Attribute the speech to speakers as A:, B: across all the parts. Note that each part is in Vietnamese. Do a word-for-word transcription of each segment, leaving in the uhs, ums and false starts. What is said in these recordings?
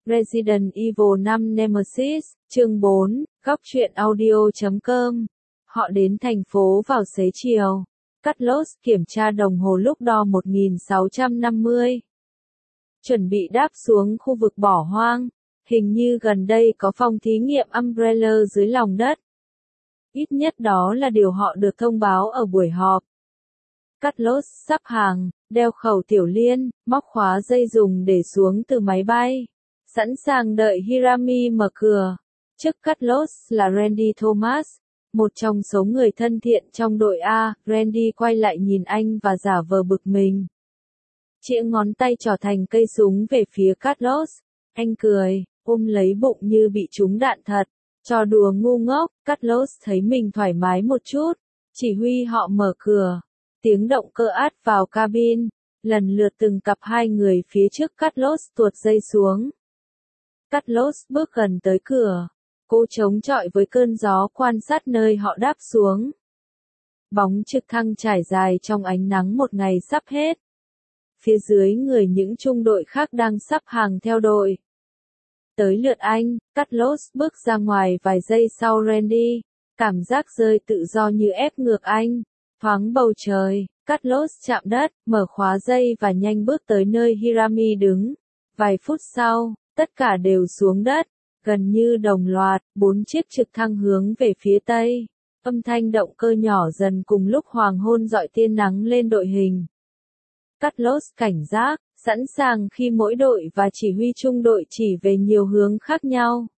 A: Resident Evil năm Nemesis, chương bốn, góc truyện audio chấm com. Họ đến thành phố vào xế chiều. Carlos kiểm tra đồng hồ lúc đo một nghìn sáu trăm năm mươi. Chuẩn bị đáp xuống khu vực bỏ hoang. Hình như gần đây có phòng thí nghiệm Umbrella dưới lòng đất. Ít nhất đó là điều họ được thông báo ở buổi họp. Carlos sắp hàng, đeo khẩu tiểu liên, móc khóa dây dùng để xuống từ máy bay. Sẵn sàng đợi Hirami mở cửa. Trước Carlos là Randy Thomas, một trong số người thân thiện trong đội A. Randy quay lại nhìn anh và giả vờ bực mình. Chĩa ngón tay trỏ thành cây súng về phía Carlos. Anh cười, ôm lấy bụng như bị trúng đạn thật. Trò đùa ngu ngốc, Carlos thấy mình thoải mái một chút. Chỉ huy họ mở cửa. Tiếng động cơ át vào cabin. Lần lượt từng cặp hai người phía trước Carlos tuột dây xuống. Carlos bước gần tới cửa. Cô chống chọi với cơn gió quan sát nơi họ đáp xuống. Bóng trực thăng trải dài trong ánh nắng một ngày sắp hết. Phía dưới người những trung đội khác đang sắp hàng theo đội. Tới lượt anh, Carlos bước ra ngoài vài giây sau Randy. Cảm giác rơi tự do như ép ngược anh. Thoáng bầu trời, Carlos chạm đất, mở khóa dây và nhanh bước tới nơi Hirami đứng. Vài phút sau, tất cả đều xuống đất. Gần như đồng loạt, bốn chiếc trực thăng hướng về phía tây. Âm thanh động cơ nhỏ dần cùng lúc hoàng hôn rọi tia nắng lên đội hình. Carlos cảnh giác, sẵn sàng khi mỗi đội và chỉ huy trung đội chỉ về nhiều hướng khác nhau.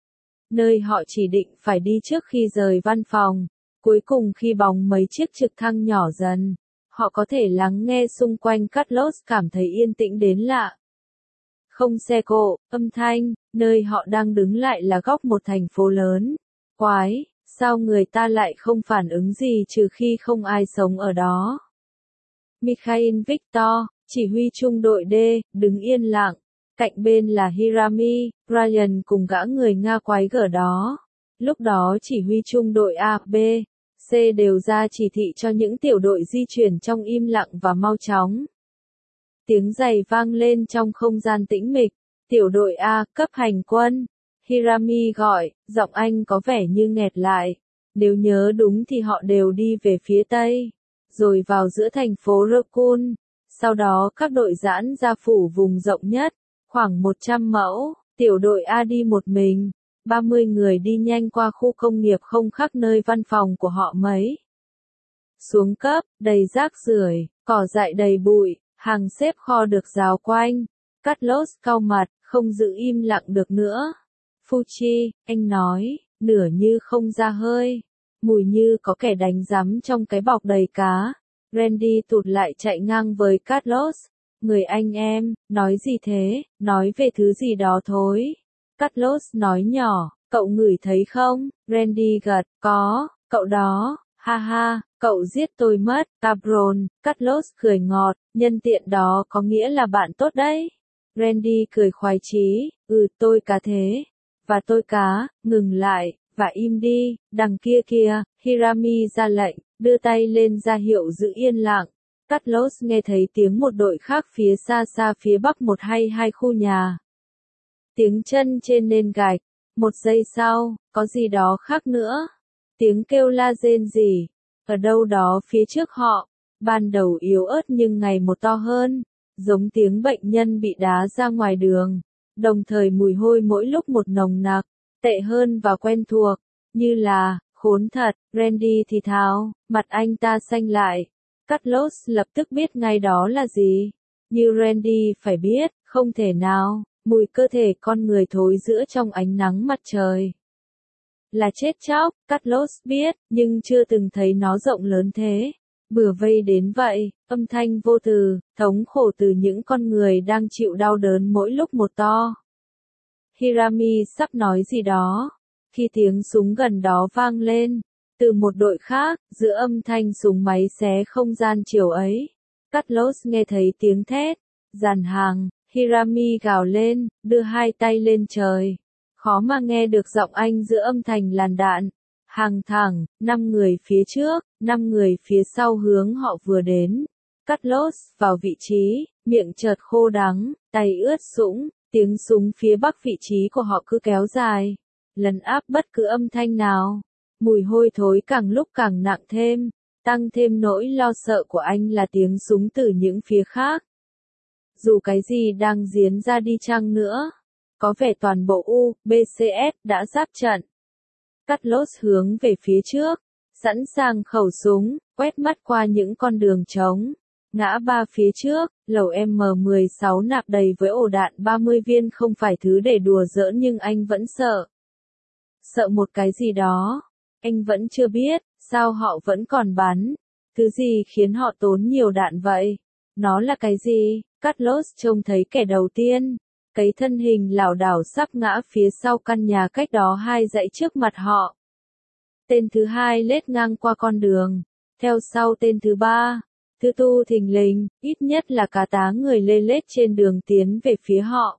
A: Nơi họ chỉ định phải đi trước khi rời văn phòng. Cuối cùng khi bóng mấy chiếc trực thăng nhỏ dần, họ có thể lắng nghe xung quanh. Carlos cảm thấy yên tĩnh đến lạ. Không xe cộ, âm thanh, nơi họ đang đứng lại là góc một thành phố lớn. Quái, sao người ta lại không phản ứng gì trừ khi không ai sống ở đó. Mikhail Victor, chỉ huy trung đội D, đứng yên lặng. Cạnh bên là Hirami, Ryan cùng gã người Nga quái gở đó. Lúc đó chỉ huy trung đội A, B, C đều ra chỉ thị cho những tiểu đội di chuyển trong im lặng và mau chóng. Tiếng giày vang lên trong không gian tĩnh mịch. Tiểu đội A, cấp hành quân. Hirami gọi, giọng anh có vẻ như nghẹt lại. Nếu nhớ đúng thì họ đều đi về phía tây. Rồi vào giữa thành phố Raccoon. Sau đó các đội giãn ra phủ vùng rộng nhất. Khoảng một trăm mẫu. Tiểu đội A đi một mình. ba mươi người đi nhanh qua khu công nghiệp không khác nơi văn phòng của họ mấy. Xuống cấp, đầy rác rưởi, cỏ dại đầy bụi. Hàng xếp kho được rào quanh. Carlos cau mặt, không giữ im lặng được nữa. Fuchi, anh nói, nửa như không ra hơi. Mùi như có kẻ đánh rắm trong cái bọc đầy cá. Randy tụt lại chạy ngang với Carlos. Người anh em, nói gì thế, nói về thứ gì đó thôi. Carlos nói nhỏ, cậu ngửi thấy không? Randy gật, có, cậu đó, ha ha. Cậu giết tôi mất, cabron. Carlos cười ngọt, nhân tiện đó có nghĩa là bạn tốt đấy. Randy cười khoái chí, ừ tôi cá thế. Và tôi cá, ngừng lại, và im đi, đằng kia kia. Hirami ra lệnh, đưa tay lên ra hiệu giữ yên lặng. Carlos nghe thấy tiếng một đội khác phía xa xa phía bắc một hay hai khu nhà. Tiếng chân trên nền gạch. Một giây sau, có gì đó khác nữa. Tiếng kêu la rên rỉ. Ở đâu đó phía trước họ, ban đầu yếu ớt nhưng ngày một to hơn, giống tiếng bệnh nhân bị đá ra ngoài đường, đồng thời mùi hôi mỗi lúc một nồng nặc, tệ hơn và quen thuộc, như là, khốn thật, Randy thì thào, mặt anh ta xanh lại. Carlos lập tức biết ngay đó là gì, như Randy phải biết, không thể nào, mùi cơ thể con người thối rữa trong ánh nắng mặt trời. Là chết chóc, Carlos biết, nhưng chưa từng thấy nó rộng lớn thế. Bừa vây đến vậy, âm thanh vô từ, thống khổ từ những con người đang chịu đau đớn mỗi lúc một to. Hirami sắp nói gì đó. Khi tiếng súng gần đó vang lên, từ một đội khác, giữa âm thanh súng máy xé không gian chiều ấy. Carlos nghe thấy tiếng thét, dàn hàng, Hirami gào lên, đưa hai tay lên trời. Khó mà nghe được giọng anh giữa âm thanh làn đạn. Hàng thẳng, năm người phía trước, năm người phía sau hướng họ vừa đến. Carlos vào vị trí, miệng chợt khô đắng, tay ướt sũng, Tiếng súng phía bắc vị trí của họ cứ kéo dài, lấn áp bất cứ âm thanh nào. Mùi hôi thối càng lúc càng nặng thêm, tăng thêm nỗi lo sợ của anh là tiếng súng từ những phía khác. Dù cái gì đang diễn ra đi chăng nữa, có vẻ toàn bộ U B C S đã giáp trận. Carlos hướng về phía trước, sẵn sàng khẩu súng, quét mắt qua những con đường trống. Ngã ba phía trước, lầu M mười sáu nạp đầy với ổ đạn ba mươi viên không phải thứ để đùa giỡn nhưng anh vẫn sợ. Sợ một cái gì đó. Anh vẫn chưa biết, sao họ vẫn còn bắn. Thứ gì khiến họ tốn nhiều đạn vậy? Nó là cái gì? Carlos trông thấy kẻ đầu tiên. Cái thân hình lảo đảo sắp ngã phía sau căn nhà cách đó hai dãy trước mặt họ. Tên thứ hai lết ngang qua con đường. Theo sau tên thứ ba. Thứ tư thình lình, ít nhất là cả tá người lê lết trên đường tiến về phía họ.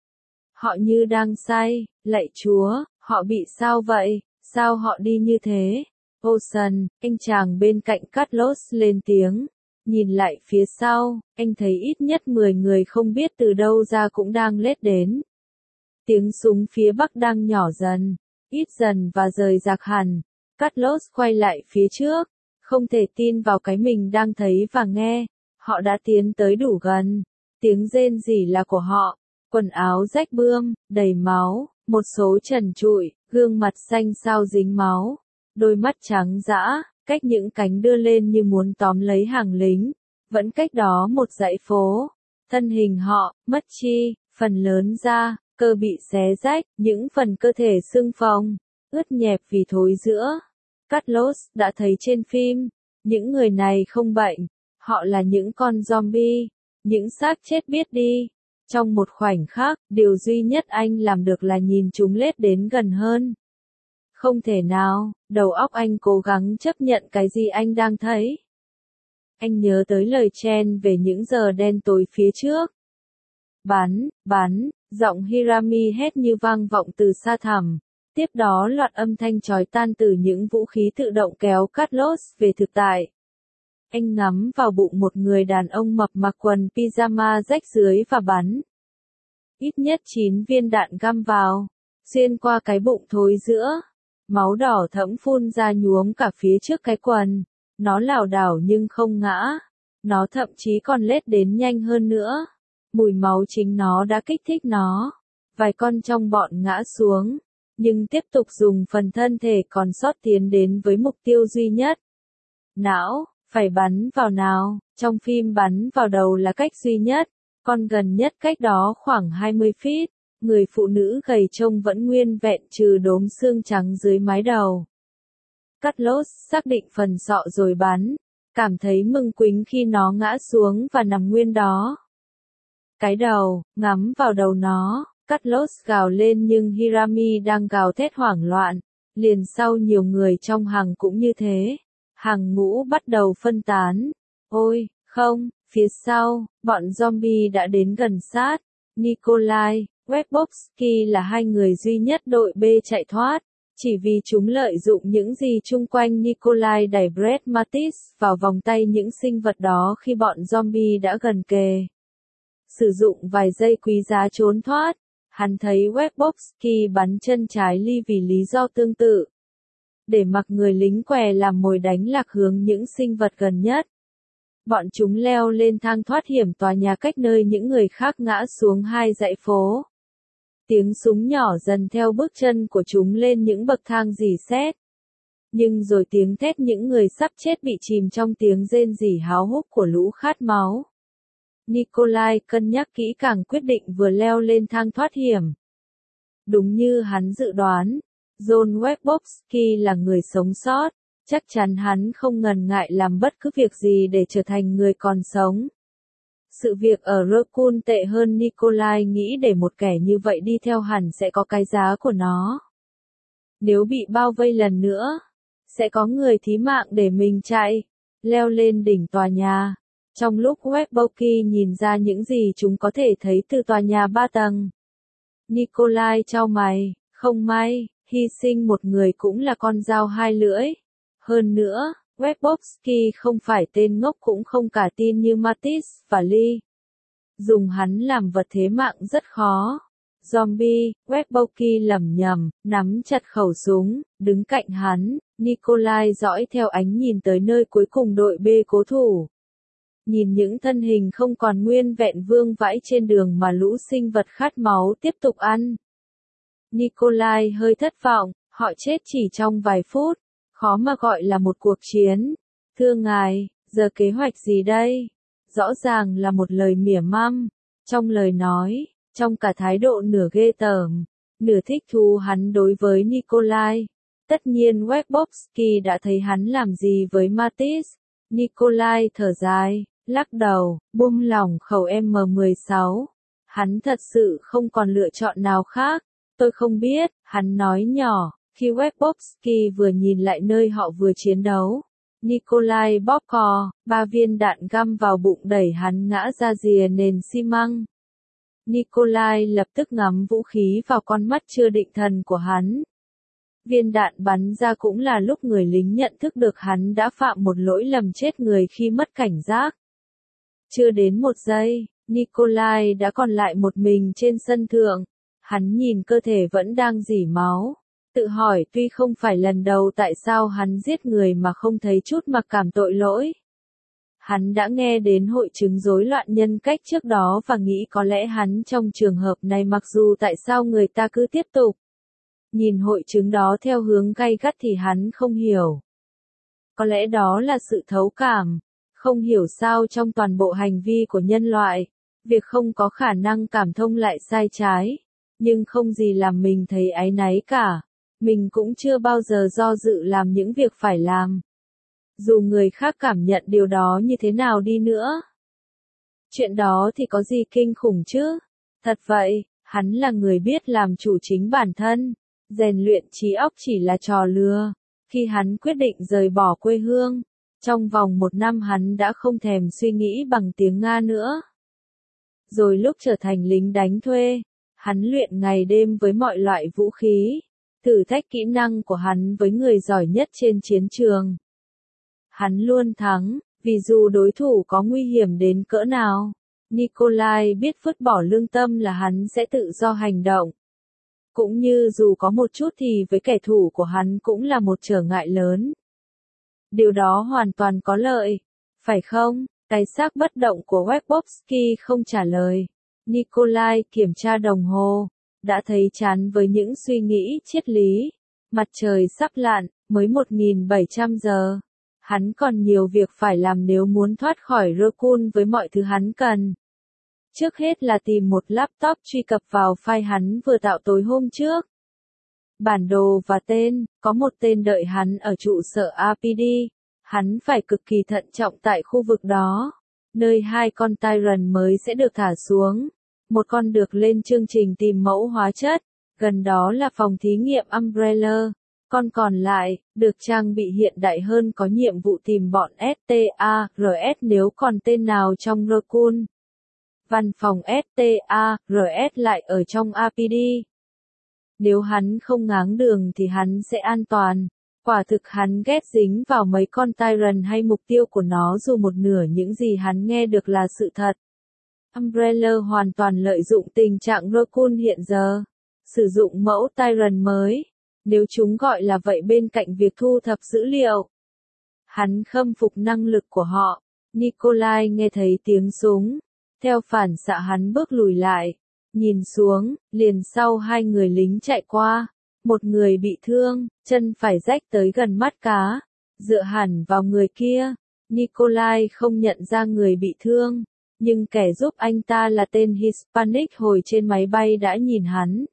A: Họ như đang say, lạy Chúa, họ bị sao vậy? Sao họ đi như thế? Ocean, anh chàng bên cạnh Carlos lên tiếng. Nhìn lại phía sau, anh thấy ít nhất mười người không biết từ đâu ra cũng đang lết đến. Tiếng súng phía bắc đang nhỏ dần, ít dần và rời rạc hẳn. Carlos quay lại phía trước, không thể tin vào cái mình đang thấy và nghe. Họ đã tiến tới đủ gần. Tiếng rên rỉ là của họ. Quần áo rách bươm, đầy máu, một số trần trụi, gương mặt xanh xao dính máu, đôi mắt trắng dã, cách những cánh đưa lên như muốn tóm lấy hàng lính. Vẫn cách đó một dãy phố. Thân hình họ, mất chi, phần lớn da, cơ bị xé rách, những phần cơ thể sưng phồng, ướt nhẹp vì thối rữa. Carlos đã thấy trên phim, những người này không bệnh, họ là những con zombie, những xác chết biết đi. Trong một khoảnh khắc, điều duy nhất anh làm được là nhìn chúng lết đến gần hơn. Không thể nào, đầu óc anh cố gắng chấp nhận cái gì anh đang thấy. Anh nhớ tới lời Chen về những giờ đen tối phía trước. Bắn, bắn, giọng Hirami hét như vang vọng từ xa thẳm. Tiếp đó loạt âm thanh chói tan từ những vũ khí tự động kéo Carlos về thực tại. Anh ngắm vào bụng một người đàn ông mập mặc quần pyjama rách dưới và bắn. Ít nhất chín viên đạn găm vào, xuyên qua cái bụng thối rữa. Máu đỏ thẫm phun ra nhuốm cả phía trước cái quần. Nó lảo đảo nhưng không ngã. Nó thậm chí còn lết đến nhanh hơn nữa. Mùi máu chính nó đã kích thích nó. Vài con trong bọn ngã xuống, nhưng tiếp tục dùng phần thân thể còn sót tiến đến với mục tiêu duy nhất. Não, phải bắn vào nào, trong phim bắn vào đầu là cách duy nhất, con gần nhất cách đó khoảng hai mươi feet, người phụ nữ gầy trông vẫn nguyên vẹn trừ đốm xương trắng dưới mái đầu. Carlos xác định phần sọ rồi bắn, cảm thấy mừng quính khi nó ngã xuống và nằm nguyên đó. Cái đầu, ngắm vào đầu nó. Carlos gào lên nhưng Hirami đang gào thét hoảng loạn. Liền sau nhiều người trong hàng cũng như thế. Hàng ngũ bắt đầu phân tán. Ôi, không, phía sau, bọn zombie đã đến gần sát. Nikolai, Webowski là hai người duy nhất đội B chạy thoát. Chỉ vì chúng lợi dụng những gì chung quanh Nikolai đẩy Brett Mattis vào vòng tay những sinh vật đó khi bọn zombie đã gần kề. Sử dụng vài giây quý giá trốn thoát. Hắn thấy Webowski bắn chân trái Ly vì lý do tương tự. Để mặc người lính què làm mồi đánh lạc hướng những sinh vật gần nhất. Bọn chúng leo lên thang thoát hiểm tòa nhà cách nơi những người khác ngã xuống hai dãy phố. Tiếng súng nhỏ dần theo bước chân của chúng lên những bậc thang rỉ sét. Nhưng rồi tiếng thét những người sắp chết bị chìm trong tiếng rên rỉ háo húc của lũ khát máu. Nikolai cân nhắc kỹ càng quyết định vừa leo lên thang thoát hiểm. Đúng như hắn dự đoán, John Webowski là người sống sót, chắc chắn hắn không ngần ngại làm bất cứ việc gì để trở thành người còn sống. Sự việc ở Raccoon tệ hơn Nikolai nghĩ để một kẻ như vậy đi theo hẳn sẽ có cái giá của nó. Nếu bị bao vây lần nữa, sẽ có người thí mạng để mình chạy, leo lên đỉnh tòa nhà. Trong lúc Webowski nhìn ra những gì chúng có thể thấy từ tòa nhà ba tầng. Nikolai chau mày, không may, hy sinh một người cũng là con dao hai lưỡi. Hơn nữa, Webowski không phải tên ngốc cũng không cả tin như Mattis và Lee. Dùng hắn làm vật thế mạng rất khó. Zombie, Webboki lẩm nhẩm, nắm chặt khẩu súng, đứng cạnh hắn, Nikolai dõi theo ánh nhìn tới nơi cuối cùng đội B cố thủ. Nhìn những thân hình không còn nguyên vẹn vương vãi trên đường mà lũ sinh vật khát máu tiếp tục ăn. Nikolai hơi thất vọng, họ chết chỉ trong vài phút, khó mà gọi là một cuộc chiến. Thưa ngài, giờ kế hoạch gì đây? Rõ ràng là một lời mỉa măm, trong lời nói, trong cả thái độ nửa ghê tởm, nửa thích thú hắn đối với Nikolai. Tất nhiên Webboki đã thấy hắn làm gì với Mattis. Nikolai thở dài, lắc đầu, buông lỏng khẩu M mười sáu. Hắn thật sự không còn lựa chọn nào khác. Tôi không biết, hắn nói nhỏ, khi Webboki vừa nhìn lại nơi họ vừa chiến đấu. Nikolai bóp cò, ba viên đạn găm vào bụng đẩy hắn ngã ra rìa nền xi măng. Nikolai lập tức ngắm vũ khí vào con mắt chưa định thần của hắn. Viên đạn bắn ra cũng là lúc người lính nhận thức được hắn đã phạm một lỗi lầm chết người khi mất cảnh giác. Chưa đến một giây, Nikolai đã còn lại một mình trên sân thượng. Hắn nhìn cơ thể vẫn đang rỉ máu, tự hỏi tuy không phải lần đầu tại sao hắn giết người mà không thấy chút mặc cảm tội lỗi. Hắn đã nghe đến hội chứng rối loạn nhân cách trước đó và nghĩ có lẽ hắn trong trường hợp này mặc dù tại sao người ta cứ tiếp tục nhìn hội chứng đó theo hướng gay gắt thì hắn không hiểu. Có lẽ đó là sự thấu cảm, không hiểu sao trong toàn bộ hành vi của nhân loại, việc không có khả năng cảm thông lại sai trái. Nhưng không gì làm mình thấy áy náy cả. Mình cũng chưa bao giờ do dự làm những việc phải làm. Dù người khác cảm nhận điều đó như thế nào đi nữa. Chuyện đó thì có gì kinh khủng chứ? Thật vậy, hắn là người biết làm chủ chính bản thân. Rèn luyện trí óc chỉ là trò lừa. Khi hắn quyết định rời bỏ quê hương, trong vòng một năm hắn đã không thèm suy nghĩ bằng tiếng Nga nữa. Rồi lúc trở thành lính đánh thuê, hắn luyện ngày đêm với mọi loại vũ khí, thử thách kỹ năng của hắn với người giỏi nhất trên chiến trường. Hắn luôn thắng, vì dù đối thủ có nguy hiểm đến cỡ nào, Nikolai biết vứt bỏ lương tâm là hắn sẽ tự do hành động. Cũng như dù có một chút thì với kẻ thù của hắn cũng là một trở ngại lớn. Điều đó hoàn toàn có lợi, phải không? Cái xác bất động của Webboki không trả lời. Nikolai kiểm tra đồng hồ, đã thấy chán với những suy nghĩ triết lý. Mặt trời sắp lặn, mới một nghìn bảy trăm giờ. Hắn còn nhiều việc phải làm nếu muốn thoát khỏi Rokun với mọi thứ hắn cần. Trước hết là tìm một laptop truy cập vào file hắn vừa tạo tối hôm trước. Bản đồ và tên, có một tên đợi hắn ở trụ sở a pê đê. Hắn phải cực kỳ thận trọng tại khu vực đó, nơi hai con Tyrant mới sẽ được thả xuống. Một con được lên chương trình tìm mẫu hóa chất, gần đó là phòng thí nghiệm Umbrella. Con còn lại, được trang bị hiện đại hơn có nhiệm vụ tìm bọn ét tê a rờ ét nếu còn tên nào trong Rokun. Văn phòng ét tê a rờ ét lại ở trong a pê đê. Nếu hắn không ngáng đường thì hắn sẽ an toàn. Quả thực hắn ghét dính vào mấy con Tyrant hay mục tiêu của nó dù một nửa những gì hắn nghe được là sự thật. Umbrella hoàn toàn lợi dụng tình trạng Rokun hiện giờ. Sử dụng mẫu Tyrant mới, nếu chúng gọi là vậy bên cạnh việc thu thập dữ liệu. Hắn khâm phục năng lực của họ. Nikolai nghe thấy tiếng súng. Theo phản xạ hắn bước lùi lại. Nhìn xuống, liền sau hai người lính chạy qua. Một người bị thương, chân phải rách tới gần mắt cá. Dựa hẳn vào người kia. Nikolai không nhận ra người bị thương. Nhưng kẻ giúp anh ta là tên Hispanic hồi trên máy bay đã nhìn hắn.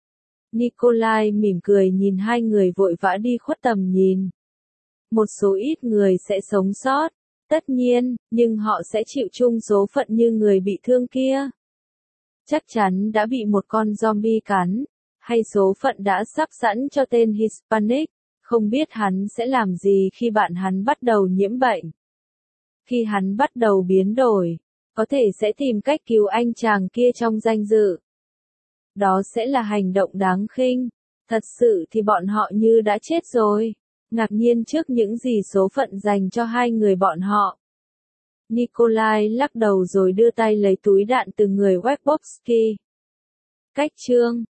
A: Nikolai mỉm cười nhìn hai người vội vã đi khuất tầm nhìn. Một số ít người sẽ sống sót, tất nhiên, nhưng họ sẽ chịu chung số phận như người bị thương kia. Chắc chắn đã bị một con zombie cắn, hay số phận đã sắp sẵn cho tên Hispanic, không biết hắn sẽ làm gì khi bạn hắn bắt đầu nhiễm bệnh. Khi hắn bắt đầu biến đổi, có thể sẽ tìm cách cứu anh chàng kia trong danh dự. Đó sẽ là hành động đáng khinh. Thật sự thì bọn họ như đã chết rồi. Ngạc nhiên trước những gì số phận dành cho hai người bọn họ. Nikolai lắc đầu rồi đưa tay lấy túi đạn từ người Webboki. Cách chương